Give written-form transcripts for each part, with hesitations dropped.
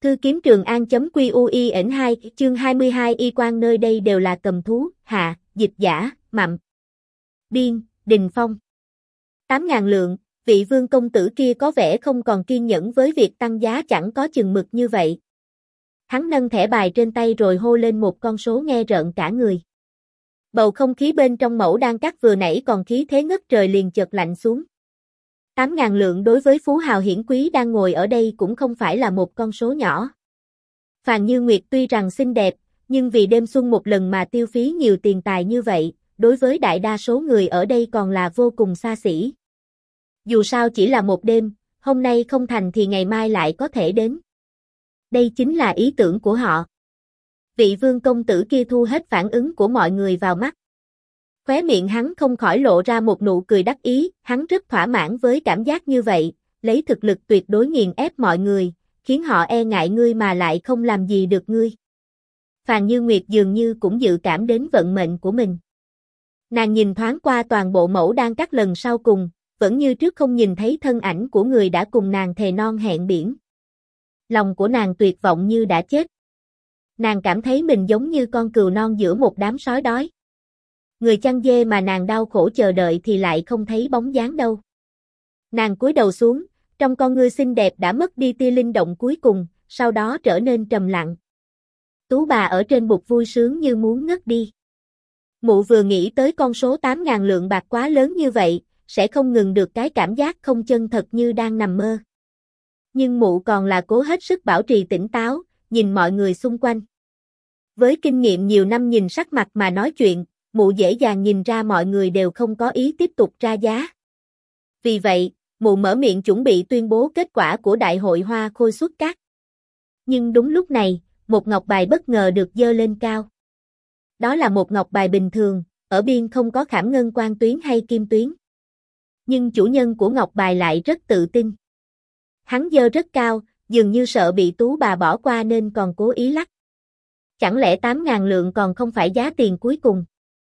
Thư kiếm Trường An.QUIN2 chương 22 y quan nơi đây đều là cầm thú, hạ, dịch giả, mặm. Biên, Đình Phong. 8.000 lượng, vị vương công tử kia có vẻ không còn kiên nhẫn với việc tăng giá chẳng có chừng mực như vậy. Hắn nâng thẻ bài trên tay rồi hô lên một con số nghe rợn cả người. Bầu không khí bên trong mẫu đan các vừa nãy còn khí thế ngất trời liền chợt lạnh xuống. 8.000 lượng đối với phú hào hiển quý đang ngồi ở đây cũng không phải là một con số nhỏ. Phàn Như Nguyệt tuy rằng xinh đẹp, nhưng vì đêm xuân một lần mà tiêu phí nhiều tiền tài như vậy, đối với đại đa số người ở đây còn là vô cùng xa xỉ. Dù sao chỉ là một đêm, hôm nay không thành thì ngày mai lại có thể đến. Đây chính là ý tưởng của họ. Vị vương công tử kia thu hết phản ứng của mọi người vào mắt. Khóe miệng hắn không khỏi lộ ra một nụ cười đắc ý, hắn rất thỏa mãn với cảm giác như vậy, lấy thực lực tuyệt đối nghiền ép mọi người, khiến họ e ngại ngươi mà lại không làm gì được ngươi. Phàn Như Nguyệt dường như cũng dự cảm đến vận mệnh của mình. Nàng nhìn thoáng qua toàn bộ mẫu đan các lần sau cùng, vẫn như trước không nhìn thấy thân ảnh của người đã cùng nàng thề non hẹn biển. Lòng của nàng tuyệt vọng như đã chết. Nàng cảm thấy mình giống như con cừu non giữa một đám sói đói. Người chăn dê mà nàng đau khổ chờ đợi thì lại không thấy bóng dáng đâu. Nàng cúi đầu xuống, trong con ngươi xinh đẹp đã mất đi tia linh động cuối cùng, sau đó trở nên trầm lặng. Tú bà ở trên bục vui sướng như muốn ngất đi. Mụ vừa nghĩ tới con số 8.000 lượng bạc quá lớn như vậy, sẽ không ngừng được cái cảm giác không chân thật như đang nằm mơ. Nhưng mụ còn là cố hết sức bảo trì tỉnh táo, nhìn mọi người xung quanh. Với kinh nghiệm nhiều năm nhìn sắc mặt mà nói chuyện, mụ dễ dàng nhìn ra mọi người đều không có ý tiếp tục ra giá. Vì vậy, mụ mở miệng chuẩn bị tuyên bố kết quả của đại hội hoa khôi xuất các. Nhưng đúng lúc này, một ngọc bài bất ngờ được giơ lên cao. Đó là một ngọc bài bình thường, ở biên không có khảm ngân quan tuyến hay kim tuyến. Nhưng chủ nhân của ngọc bài lại rất tự tin. Hắn giơ rất cao, dường như sợ bị tú bà bỏ qua nên còn cố ý lắc. Chẳng lẽ 8.000 lượng còn không phải giá tiền cuối cùng?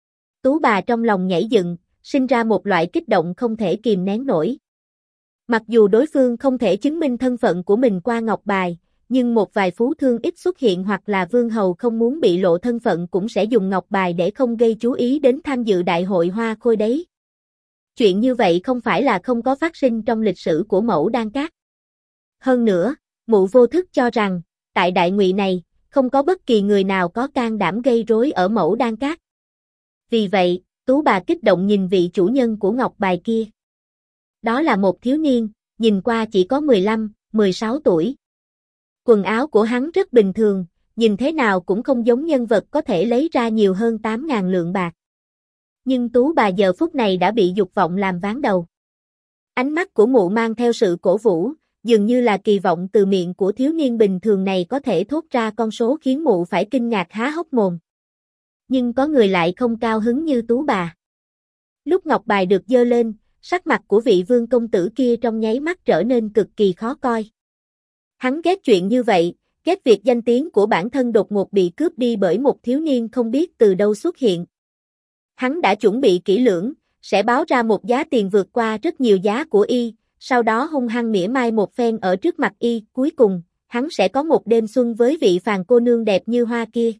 Tú bà trong lòng nhảy dựng, sinh ra một loại kích động không thể kìm nén nổi. Mặc dù đối phương không thể chứng minh thân phận của mình qua ngọc bài, nhưng một vài phú thương ít xuất hiện hoặc là vương hầu không muốn bị lộ thân phận cũng sẽ dùng ngọc bài để không gây chú ý đến tham dự đại hội hoa khôi đấy. Chuyện như vậy không phải là không có phát sinh trong lịch sử của mẫu đan các. Hơn nữa, mụ vô thức cho rằng, tại đại ngụy này, không có bất kỳ người nào có can đảm gây rối ở mẫu đan các. Vì vậy, tú bà kích động nhìn vị chủ nhân của ngọc bài kia. Đó là một thiếu niên, nhìn qua chỉ có 15, 16 tuổi. Quần áo của hắn rất bình thường, nhìn thế nào cũng không giống nhân vật có thể lấy ra nhiều hơn 8.000 lượng bạc. Nhưng tú bà giờ phút này đã bị dục vọng làm ván đầu. Ánh mắt của mụ mang theo sự cổ vũ, dường như là kỳ vọng từ miệng của thiếu niên bình thường này có thể thốt ra con số khiến mụ phải kinh ngạc há hốc mồm. Nhưng có người lại không cao hứng như tú bà. Lúc ngọc bài được giơ lên, sắc mặt của vị vương công tử kia trong nháy mắt trở nên cực kỳ khó coi. Hắn ghét chuyện như vậy, ghét việc danh tiếng của bản thân đột ngột bị cướp đi bởi một thiếu niên không biết từ đâu xuất hiện. Hắn đã chuẩn bị kỹ lưỡng, sẽ báo ra một giá tiền vượt qua rất nhiều giá của y, sau đó hung hăng mỉa mai một phen ở trước mặt y, cuối cùng, hắn sẽ có một đêm xuân với vị phàn cô nương đẹp như hoa kia.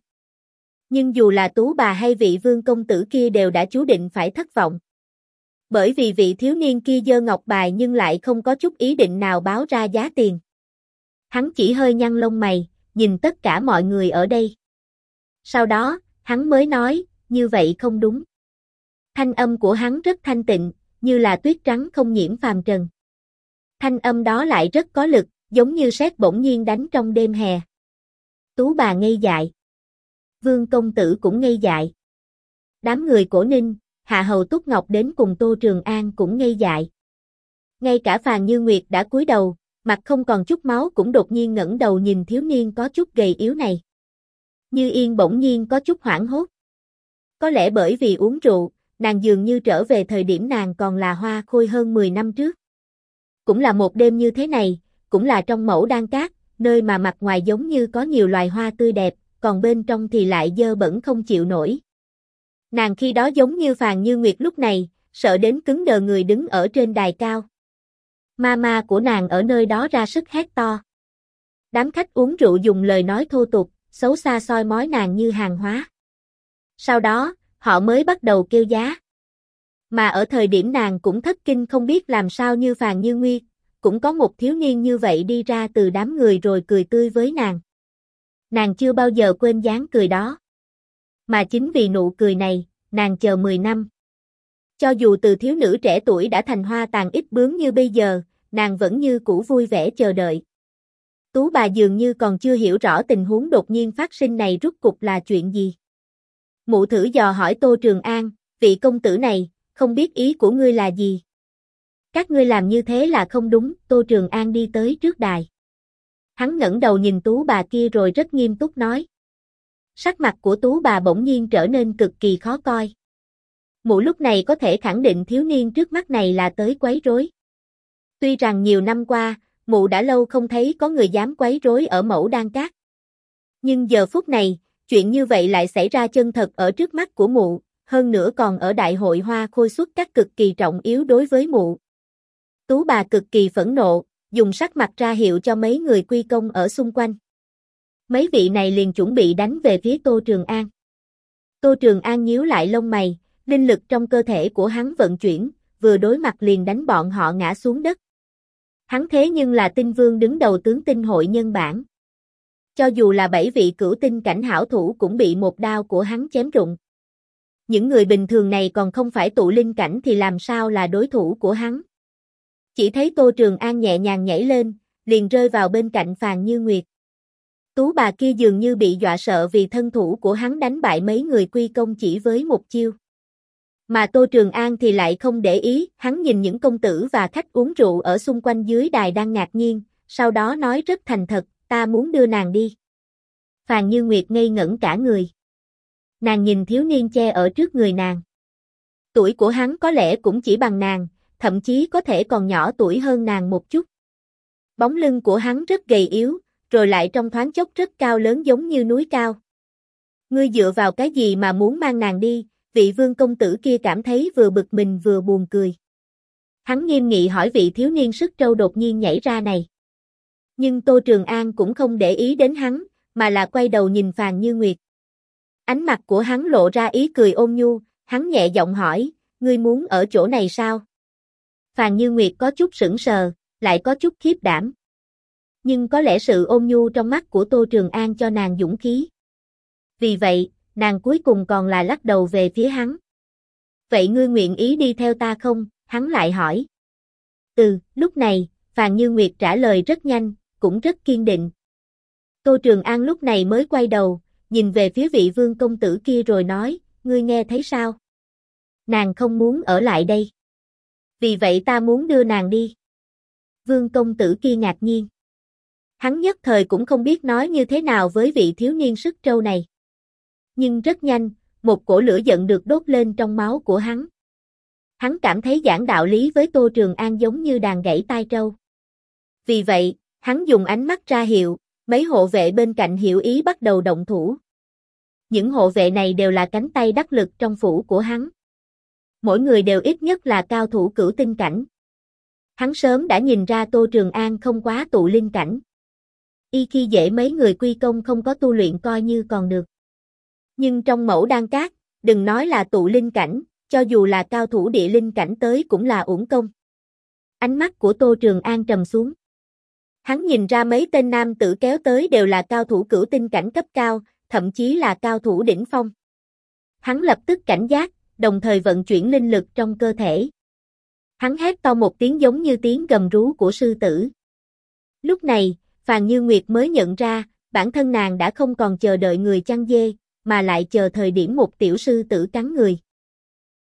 Nhưng dù là tú bà hay vị vương công tử kia đều đã chú định phải thất vọng. Bởi vì vị thiếu niên kia giơ ngọc bài nhưng lại không có chút ý định nào báo ra giá tiền. Hắn chỉ hơi nhăn lông mày, nhìn tất cả mọi người ở đây. Sau đó, hắn mới nói, như vậy không đúng. Thanh âm của hắn rất thanh tịnh, như là tuyết trắng không nhiễm phàm trần. Thanh âm đó lại rất có lực, giống như sét bỗng nhiên đánh trong đêm hè. Tú bà ngây dại. Vương công tử cũng ngây dại. Đám người Cổ Ninh, Hạ Hầu Túc Ngọc đến cùng Tô Trường An cũng ngây dại. Ngay cả Phàn Như Nguyệt đã cúi đầu, mặt không còn chút máu cũng đột nhiên ngẩng đầu nhìn thiếu niên có chút gầy yếu này. Như Yên bỗng nhiên có chút hoảng hốt. Có lẽ bởi vì uống rượu, nàng dường như trở về thời điểm nàng còn là hoa khôi hơn 10 năm trước. Cũng là một đêm như thế này, cũng là trong mẫu đan các, nơi mà mặt ngoài giống như có nhiều loài hoa tươi đẹp, còn bên trong thì lại dơ bẩn không chịu nổi. Nàng khi đó giống như Phàn Như Nguyệt lúc này, sợ đến cứng đờ người đứng ở trên đài cao. Mama của nàng ở nơi đó ra sức hét to. Đám khách uống rượu dùng lời nói thô tục, xấu xa soi mói nàng như hàng hóa. Sau đó, họ mới bắt đầu kêu giá. Mà ở thời điểm nàng cũng thất kinh không biết làm sao như Phàn Như Nguyệt, cũng có một thiếu niên như vậy đi ra từ đám người rồi cười tươi với nàng. Nàng chưa bao giờ quên dáng cười đó. Mà chính vì nụ cười này, nàng chờ 10 năm. Cho dù từ thiếu nữ trẻ tuổi đã thành hoa tàn ít bướm như bây giờ, nàng vẫn như cũ vui vẻ chờ đợi. Tú bà dường như còn chưa hiểu rõ tình huống đột nhiên phát sinh này rốt cục là chuyện gì. Mụ thử dò hỏi Tô Trường An, vị công tử này, không biết ý của ngươi là gì? Các ngươi làm như thế là không đúng, Tô Trường An đi tới trước đài. Hắn ngẩng đầu nhìn tú bà kia rồi rất nghiêm túc nói. Sắc mặt của tú bà bỗng nhiên trở nên cực kỳ khó coi. Mụ lúc này có thể khẳng định thiếu niên trước mắt này là tới quấy rối. Tuy rằng nhiều năm qua, mụ đã lâu không thấy có người dám quấy rối ở Mẫu Đan Các. Nhưng giờ phút này, chuyện như vậy lại xảy ra chân thật ở trước mắt của mụ, hơn nữa còn ở đại hội hoa khôi xuất các cực kỳ trọng yếu đối với mụ. Tú bà cực kỳ phẫn nộ, dùng sắc mặt ra hiệu cho mấy người quy công ở xung quanh. Mấy vị này liền chuẩn bị đánh về phía Tô Trường An. Tô Trường An nhíu lại lông mày, linh lực trong cơ thể của hắn vận chuyển, vừa đối mặt liền đánh bọn họ ngã xuống đất. Hắn thế nhưng là tinh vương đứng đầu tướng tinh hội nhân bản. Cho dù là 7 vị cửu tinh cảnh hảo thủ cũng bị một đao của hắn chém rụng. Những người bình thường này còn không phải tụ linh cảnh thì làm sao là đối thủ của hắn. Chỉ thấy Tô Trường An nhẹ nhàng nhảy lên, liền rơi vào bên cạnh Phàn Như Nguyệt. Tú bà kia dường như bị dọa sợ vì thân thủ của hắn đánh bại mấy người quy công chỉ với một chiêu. Mà Tô Trường An thì lại không để ý, hắn nhìn những công tử và khách uống rượu ở xung quanh dưới đài đang ngạc nhiên, sau đó nói rất thành thật, ta muốn đưa nàng đi. Phàn Như Nguyệt ngây ngẩn cả người. Nàng nhìn thiếu niên che ở trước người nàng. Tuổi của hắn có lẽ cũng chỉ bằng nàng, thậm chí có thể còn nhỏ tuổi hơn nàng một chút. Bóng lưng của hắn rất gầy yếu, rồi lại trong thoáng chốc rất cao lớn giống như núi cao. Ngươi dựa vào cái gì mà muốn mang nàng đi? Vị vương công tử kia cảm thấy vừa bực mình vừa buồn cười. Hắn nghiêm nghị hỏi vị thiếu niên sức trâu đột nhiên nhảy ra này. Nhưng Tô Trường An cũng không để ý đến hắn, mà là quay đầu nhìn Phàn Như Nguyệt. Ánh mặt của hắn lộ ra ý cười ôn nhu, hắn nhẹ giọng hỏi, ngươi muốn ở chỗ này sao? Phàn Như Nguyệt có chút sững sờ, lại có chút khiếp đảm. Nhưng có lẽ sự ôn nhu trong mắt của Tô Trường An cho nàng dũng khí. Vì vậy, nàng cuối cùng còn là lắc đầu về phía hắn. Vậy ngươi nguyện ý đi theo ta không? Hắn lại hỏi. Lúc này, Phàn Như Nguyệt trả lời rất nhanh, cũng rất kiên định. Tô Trường An lúc này mới quay đầu, nhìn về phía vị vương công tử kia rồi nói, ngươi nghe thấy sao? Nàng không muốn ở lại đây. Vì vậy ta muốn đưa nàng đi. Vương công tử kia ngạc nhiên. Hắn nhất thời cũng không biết nói như thế nào với vị thiếu niên sức trâu này. Nhưng rất nhanh, một cổ lửa giận được đốt lên trong máu của hắn. Hắn cảm thấy giảng đạo lý với Tô Trường An giống như đàn gãy tai trâu. Vì vậy, hắn dùng ánh mắt ra hiệu, mấy hộ vệ bên cạnh hiểu ý bắt đầu động thủ. Những hộ vệ này đều là cánh tay đắc lực trong phủ của hắn. Mỗi người đều ít nhất là cao thủ cửu tinh cảnh. Hắn sớm đã nhìn ra Tô Trường An không quá tụ linh cảnh. Y khi dễ mấy người quy công không có tu luyện coi như còn được. Nhưng trong Mẫu Đan Các, đừng nói là tụ linh cảnh, cho dù là cao thủ địa linh cảnh tới cũng là uổng công. Ánh mắt của Tô Trường An trầm xuống. Hắn nhìn ra mấy tên nam tử kéo tới đều là cao thủ cửu tinh cảnh cấp cao, thậm chí là cao thủ đỉnh phong. Hắn lập tức cảnh giác, đồng thời vận chuyển linh lực trong cơ thể. Hắn hét to một tiếng giống như tiếng gầm rú của sư tử. Lúc này, Phàn Như Nguyệt mới nhận ra, bản thân nàng đã không còn chờ đợi người chăn dê, mà lại chờ thời điểm một tiểu sư tử cắn người.